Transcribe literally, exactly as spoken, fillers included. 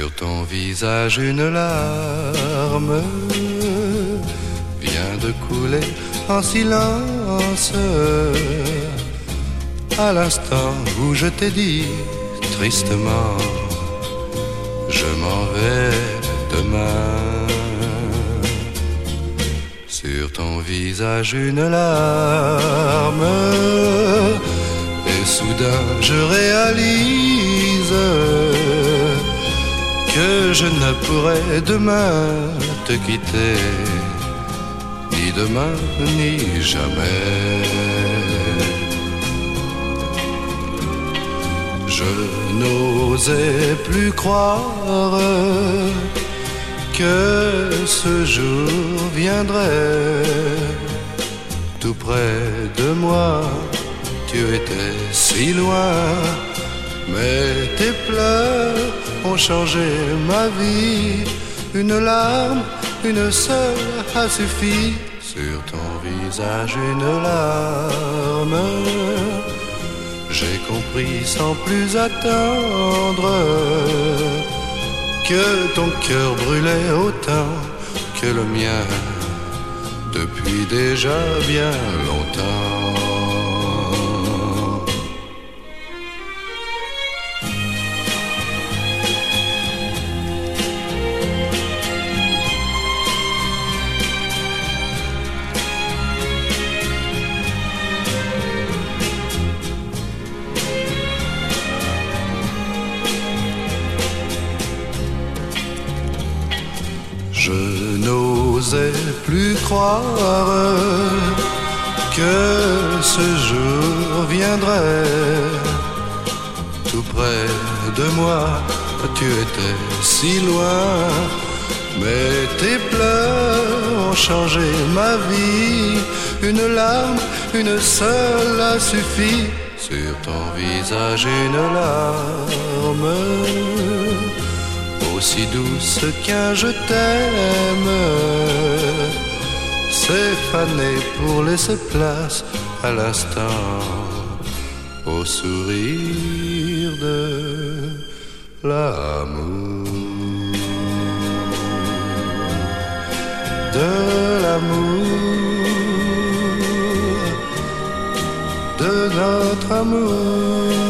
Sur ton visage une larme vient de couler en silence. À l'instant où je t'ai dit tristement, je m'en vais demain. Sur ton visage une larme, et soudain je réalise que je ne pourrai demain te quitter, ni demain ni jamais. Je n'osais plus croire que ce jour viendrait. Tout près de moi, tu étais si loin, mais tes pleurs ont changé ma vie. Une larme, une seule a suffi. Sur ton visage une larme, j'ai compris sans plus attendre que ton cœur brûlait autant que le mien depuis déjà bien longtemps. Je n'osais plus croire que ce jour viendrait. Tout près de moi, tu étais si loin, mais tes pleurs ont changé ma vie. Une larme, une seule a suffi. Sur ton visage une larme, aussi douce qu'un je t'aime, s'est fanée pour laisser place à l'instant au sourire de l'amour, de l'amour, de notre amour.